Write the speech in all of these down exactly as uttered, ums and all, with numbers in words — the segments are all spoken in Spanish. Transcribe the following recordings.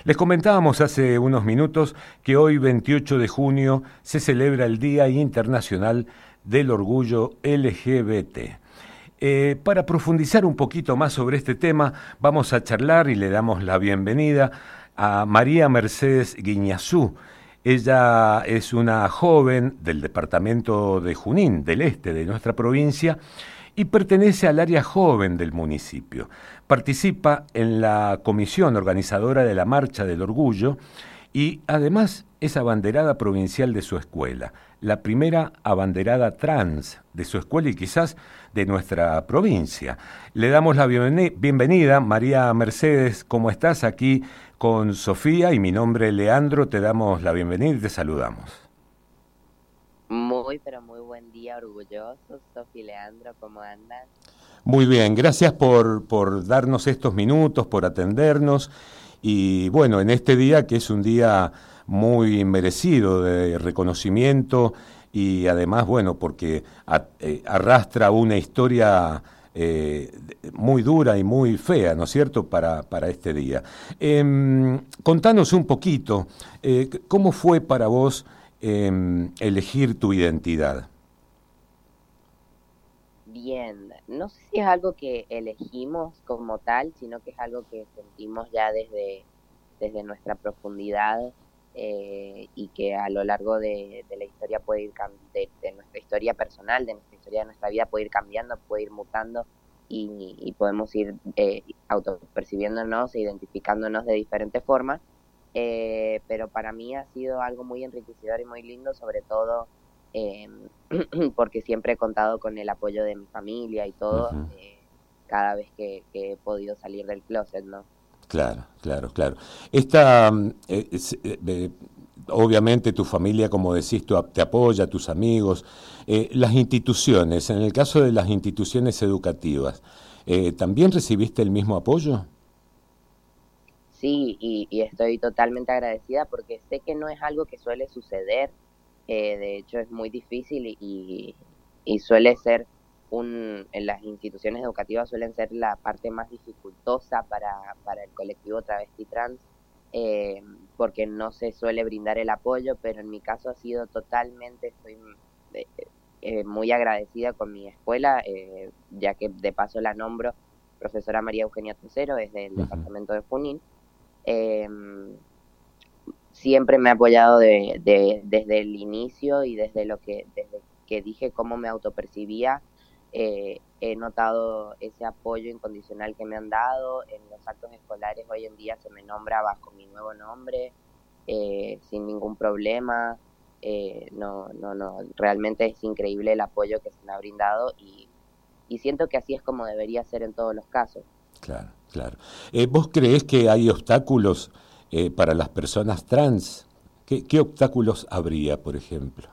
Les comentábamos hace unos minutos que hoy, veintiocho de junio, se celebra el Día Internacional del Orgullo L G B T. Eh, para profundizar un poquito más sobre este tema, vamos a charlar y le damos la bienvenida a María Mercedes Guiñazú. Ella es una joven del departamento de Junín, del este de nuestra provincia, y pertenece al área joven del municipio. Participa en la comisión organizadora de la Marcha del Orgullo y además es abanderada provincial de su escuela, la primera abanderada trans de su escuela y quizás de nuestra provincia. Le damos la bienvenida, María Mercedes, ¿cómo estás? Aquí con Sofía y mi nombre es Leandro, te damos la bienvenida y te saludamos. Muy, pero muy buen día, orgullosos. Sofía y Leandro, ¿cómo andan? Muy bien, gracias por, por darnos estos minutos, por atendernos y bueno, en este día que es un día muy merecido de reconocimiento y además, bueno, porque a, eh, arrastra una historia eh, muy dura y muy fea, ¿no es cierto?, para, para este día. Eh, contanos un poquito, eh, ¿cómo fue para vos eh, elegir tu identidad? Bien, no sé si es algo que elegimos como tal, sino que es algo que sentimos ya desde, desde nuestra profundidad eh, y que a lo largo de, de la historia puede ir cam- de, de nuestra historia personal, de nuestra historia de nuestra vida puede ir cambiando, puede ir mutando y, y podemos ir eh, autopercibiéndonos e identificándonos de diferentes formas. Eh, pero para mí ha sido algo muy enriquecedor y muy lindo, sobre todo eh, porque siempre he contado con el apoyo de mi familia y todo, Ujú. eh, cada vez que, que he podido salir del closet, ¿no? Claro, claro, claro. Esta, mm, eh, es, eh, eh, obviamente tu familia, como decís, tu- te apoya, tus amigos, eh, las instituciones, en el caso de las instituciones educativas, eh, ¿también recibiste el mismo apoyo? Sí, y, y estoy totalmente agradecida porque sé que no es algo que suele suceder, eh, de hecho es muy difícil y, y y suele ser un, en las instituciones educativas suelen ser la parte más dificultosa para, para el colectivo travesti trans, eh, porque no se suele brindar el apoyo, pero en mi caso ha sido totalmente, estoy eh, eh, muy agradecida con mi escuela, eh, ya que de paso la nombro, profesora María Eugenia Tucero, es del Ujú. departamento de Junín. eh, Siempre me ha apoyado de, de, desde el inicio y desde lo que, desde que dije cómo me autopercibía, eh, he notado ese apoyo incondicional que me han dado. En los actos escolares hoy en día se me nombra bajo mi nuevo nombre, eh, sin ningún problema. Eh, no, no, no, realmente es increíble el apoyo que se me ha brindado y, y siento que así es como debería ser en todos los casos. Claro, claro. Eh, ¿vos creés que hay obstáculos eh, para las personas trans? ¿Qué, qué obstáculos habría, por ejemplo?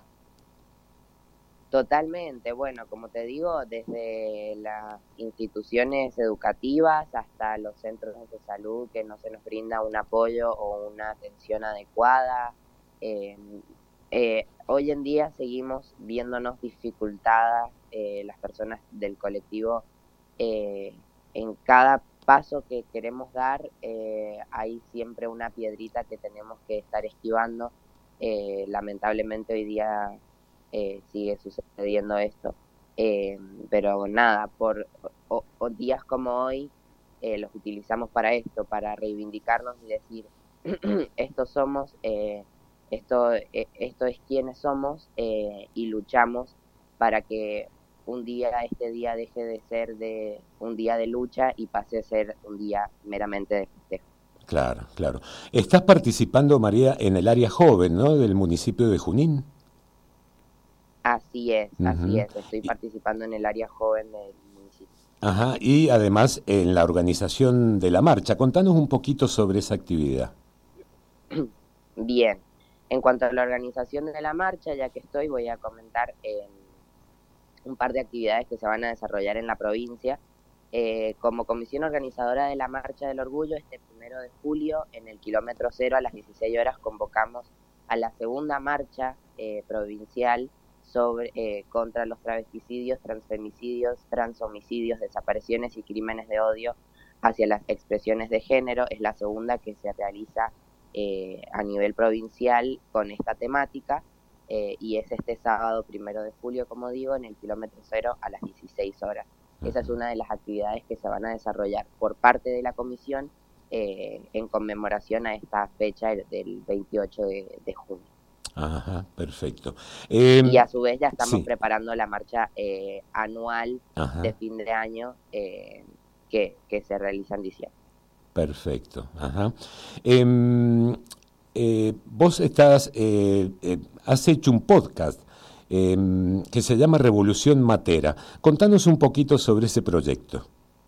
Totalmente, bueno, como te digo, desde las instituciones educativas hasta los centros de salud que no se nos brinda un apoyo o una atención adecuada. Eh, eh, Hoy en día seguimos viéndonos dificultadas eh, las personas del colectivo eh, en cada paso que queremos dar, eh, hay siempre una piedrita que tenemos que estar esquivando. Eh, lamentablemente hoy día eh, sigue sucediendo esto. Eh, pero nada, por o, o días como hoy eh, los utilizamos para esto, para reivindicarnos y decir, estos somos, eh, esto, eh, esto es quienes somos eh, y luchamos para que un día, este día deje de ser de un día de lucha y pase a ser un día meramente de festejo. Claro, claro. Estás participando, María, en el área joven, ¿no? Del municipio de Junín. Así es, así Ujú. es, estoy Y, participando en el área joven del municipio. ajá, y además en la organización de la marcha. Contanos un poquito sobre esa actividad. Bien, en cuanto a la organización de la marcha, ya que estoy, voy a comentar eh, un par de actividades que se van a desarrollar en la provincia. Eh, como comisión organizadora de la Marcha del Orgullo, este primero de julio, en el kilómetro cero a las dieciséis horas, convocamos a la segunda marcha eh, provincial sobre, eh, contra los travesticidios, transfemicidios, transhomicidios, desapariciones y crímenes de odio hacia las expresiones de género. Es la segunda que se realiza eh, a nivel provincial con esta temática, eh, y es este sábado primero de julio, como digo, en el kilómetro cero a las dieciséis horas. Esa es una de las actividades que se van a desarrollar por parte de la comisión eh, en conmemoración a esta fecha del veintiocho de, de junio. Ajá, perfecto. Eh, y a su vez ya estamos sí. preparando la marcha eh, anual Ajá. de fin de año eh, que, que se realiza en diciembre. Perfecto. Ajá. Eh, eh, vos estás, eh, eh, has hecho un podcast eh, que se llama Revolución Matera. Contanos un poquito sobre ese proyecto.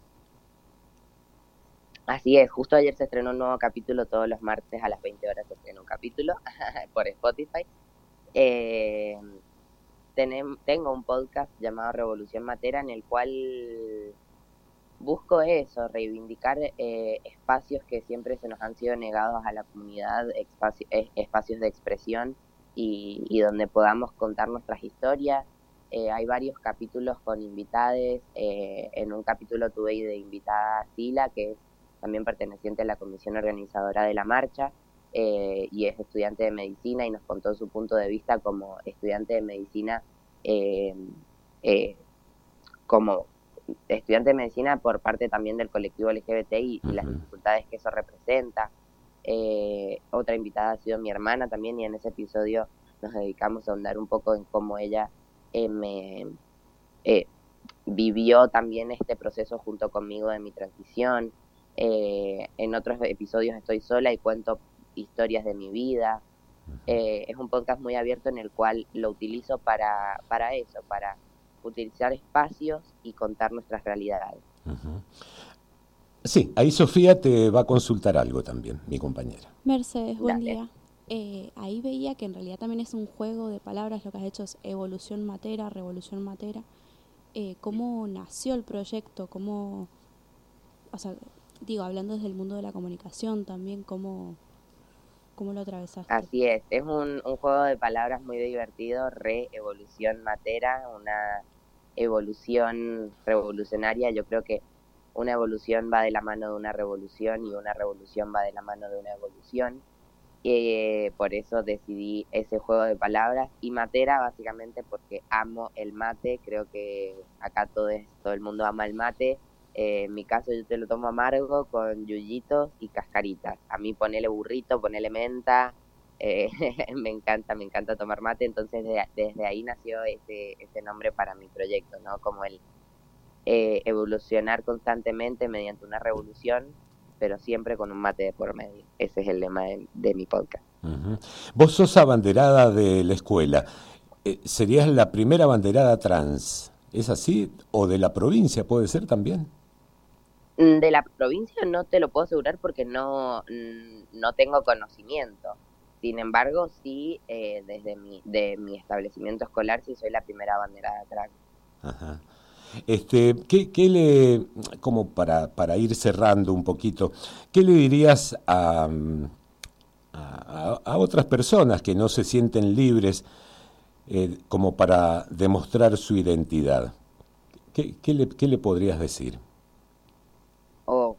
Así es, justo ayer se estrenó un nuevo capítulo, todos los martes a las veinte horas se estrena un capítulo por Spotify. Eh, tenem, tengo un podcast llamado Revolución Matera en el cual busco eso, reivindicar eh, espacios que siempre se nos han sido negados a la comunidad, espacio, eh, espacios de expresión y, y donde podamos contar nuestras historias. Eh, hay varios capítulos con invitades. Eh, en un capítulo tuve de invitada a Sila, que es también perteneciente a la comisión organizadora de la marcha, eh, y es estudiante de medicina y nos contó su punto de vista como estudiante de medicina, eh, eh, como estudiante de medicina por parte también del colectivo L G B T y, uh-huh. y las dificultades que eso representa. Eh, otra invitada ha sido mi hermana también, y en ese episodio nos dedicamos a ahondar un poco en cómo ella eh, me eh, vivió también este proceso junto conmigo de mi transición. Eh, en otros episodios estoy sola y cuento historias de mi vida. Eh, es un podcast muy abierto en el cual lo utilizo para, para eso, para utilizar espacios y contar nuestras realidades. Uh-huh. Sí, ahí Sofía te va a consultar algo también, mi compañera. Mercedes, buen Dale. día. Eh, ahí veía que en realidad también es un juego de palabras, lo que has hecho es evolución matera, revolución matera. Eh, ¿Cómo nació el proyecto? ¿Cómo, o sea, digo, hablando desde el mundo de la comunicación también, cómo, cómo lo atravesaste? Así es, es un, un juego de palabras muy divertido, re-evolución matera, una evolución revolucionaria. Yo creo que una evolución va de la mano de una revolución y una revolución va de la mano de una evolución. Eh, por eso decidí ese juego de palabras, y matera básicamente porque amo el mate. Creo que acá todo, es, todo el mundo ama el mate. Eh, en mi caso yo te lo tomo amargo con yuyitos y cascaritas. A mí ponele burrito, ponele menta. Eh, me encanta, me encanta tomar mate. Entonces de, desde ahí nació ese, ese nombre para mi proyecto, ¿no? Como el eh, evolucionar constantemente mediante una revolución, pero siempre con un mate de por medio. Ese es el lema de, de mi podcast. Uh-huh. Vos sos abanderada de la escuela. Eh, ¿Serías la primera abanderada trans? ¿Es así? ¿O de la provincia puede ser también? De la provincia no te lo puedo asegurar porque no, no tengo conocimiento. Sin embargo, sí, eh, desde mi, de mi establecimiento escolar sí soy la primera abanderada trans. Ajá. Este, ¿qué, qué le, como para, para ir cerrando un poquito, qué le dirías a, a, a otras personas que no se sienten libres eh, como para demostrar su identidad? ¿Qué, qué, le, qué le podrías decir? O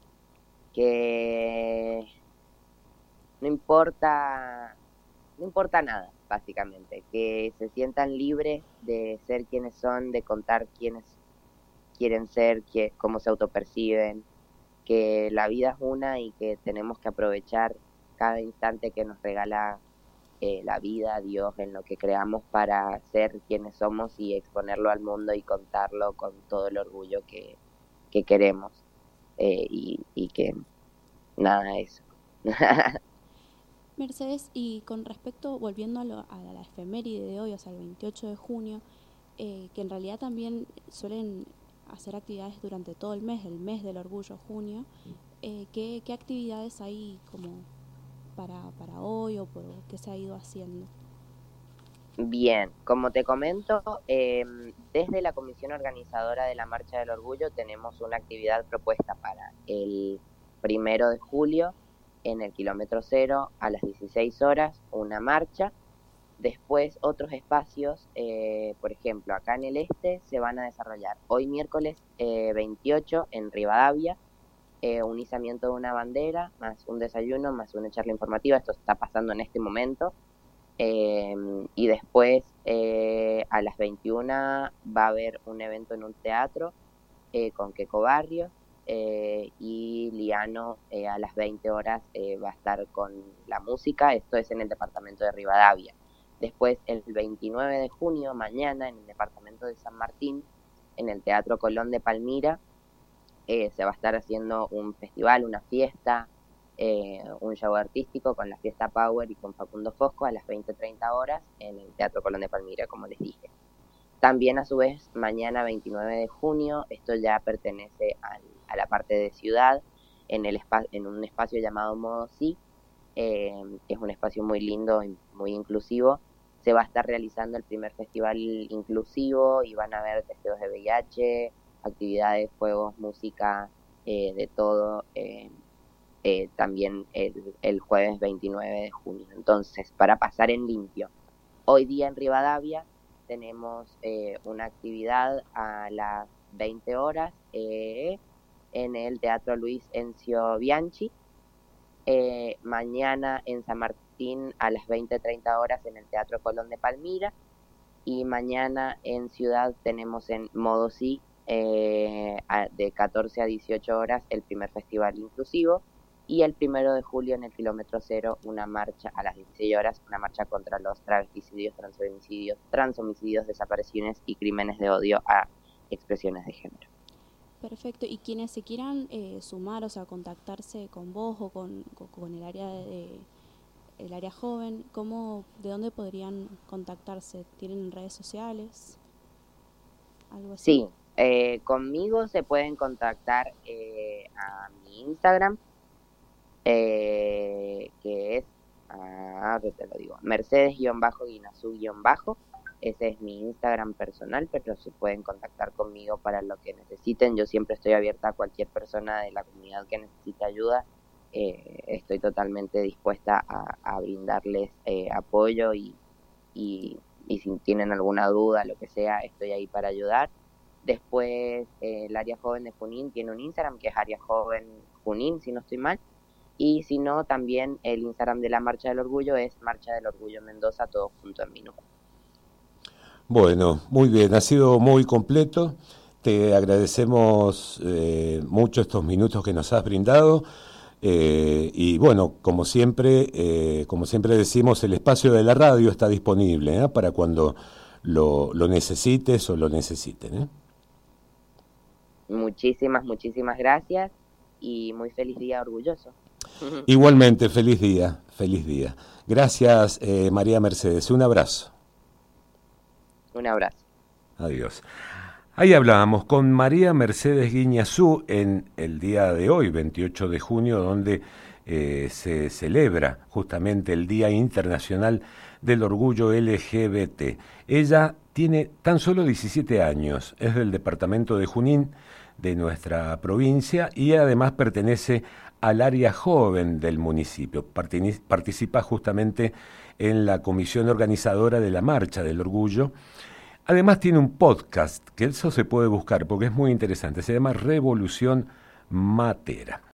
que no importa, no importa nada, básicamente, que se sientan libres de ser quienes son, de contar quiénes quieren ser, que, cómo se autoperciben, que la vida es una y que tenemos que aprovechar cada instante que nos regala eh, la vida, Dios, en lo que creamos, para ser quienes somos y exponerlo al mundo y contarlo con todo el orgullo que, que queremos. Eh, y, y que nada, eso. Mercedes, y con respecto, volviendo a, lo, a la efeméride de hoy, o sea, el veintiocho de junio, eh, que en realidad también suelen hacer actividades durante todo el mes, el mes del orgullo, junio, eh, ¿qué, qué actividades hay como para, para hoy o por qué se ha ido haciendo? Bien, como te comento, eh, desde la comisión organizadora de la Marcha del Orgullo tenemos una actividad propuesta para el primero de julio en el kilómetro cero a las dieciséis horas, una marcha. Después otros espacios, eh, por ejemplo, acá en el este se van a desarrollar hoy miércoles eh, veintiocho en Rivadavia, eh, un izamiento de una bandera, más un desayuno, más una charla informativa. Esto está pasando en este momento. Eh, y después eh, a las veintiuna va a haber un evento en un teatro eh, con Queco Barrios, eh, y Liano eh, a las veinte horas eh, va a estar con la música. Esto es en el departamento de Rivadavia. Después el veintinueve de junio, mañana, en el departamento de San Martín, en el Teatro Colón de Palmira, eh, se va a estar haciendo un festival, una fiesta, Eh, un show artístico con la Fiesta Power y con Facundo Fosco a las veinte treinta horas en el Teatro Colón de Palmira, como les dije. También a su vez, mañana veintinueve de junio, esto ya pertenece al, a la parte de ciudad, en, el espa en un espacio llamado Modo Sí, eh, que es un espacio muy lindo y muy inclusivo. Se va a estar realizando el primer festival inclusivo y van a haber testeos de V I H, actividades, juegos, música, eh, de todo, eh, Eh, también el, el jueves veintinueve de junio. Entonces, para pasar en limpio, hoy día en Rivadavia tenemos eh, una actividad a las veinte horas eh, en el Teatro Luis Encio Bianchi, eh, mañana en San Martín a las veinte treinta horas en el Teatro Colón de Palmira, y mañana en Ciudad tenemos en Modo Sí eh, a, de catorce a dieciocho horas el primer festival inclusivo. Y el primero de julio en el kilómetro cero, una marcha a las dieciséis horas, una marcha contra los travesticidios, transfemicidios, transhomicidios, desapariciones y crímenes de odio a expresiones de género. Perfecto. Y quienes se quieran eh, sumar, o sea, contactarse con vos o con, con, con el área de el área joven, ¿cómo, de dónde podrían contactarse? ¿Tienen redes sociales? ¿Algo así? Sí, eh, conmigo se pueden contactar eh, a mi Instagram, Eh, que es, ah, te lo digo, Mercedes-Guinazú-Bajo. Ese es mi Instagram personal, pero se pueden contactar conmigo para lo que necesiten. Yo siempre estoy abierta a cualquier persona de la comunidad que necesite ayuda. Eh, estoy totalmente dispuesta a, a brindarles eh, apoyo y, y, y si tienen alguna duda, lo que sea, estoy ahí para ayudar. Después, eh, el área joven de Junín tiene un Instagram que es área joven Junín, si no estoy mal. Y si no, también el Instagram de la Marcha del Orgullo es Marcha del Orgullo Mendoza, todo junto en minúsculas. Bueno, muy bien, ha sido muy completo. Te agradecemos eh, mucho estos minutos que nos has brindado. Eh, y bueno, como siempre, eh, como siempre decimos, el espacio de la radio está disponible ¿eh? para cuando lo, lo necesites o lo necesiten. ¿eh? Muchísimas, muchísimas gracias y muy feliz día orgulloso. Igualmente, feliz día, feliz día. Gracias, eh, María Mercedes. Un abrazo. Un abrazo. Adiós. Ahí hablábamos con María Mercedes Guiñazú en el día de hoy, veintiocho de junio, donde eh, se celebra justamente el Día Internacional del Orgullo L G B T. Ella tiene tan solo diecisiete años, es del departamento de Junín, de nuestra provincia, y además pertenece al área joven del municipio. Participa justamente en la comisión organizadora de la Marcha del Orgullo. Además tiene un podcast, que eso se puede buscar porque es muy interesante, se llama Revolución Matera.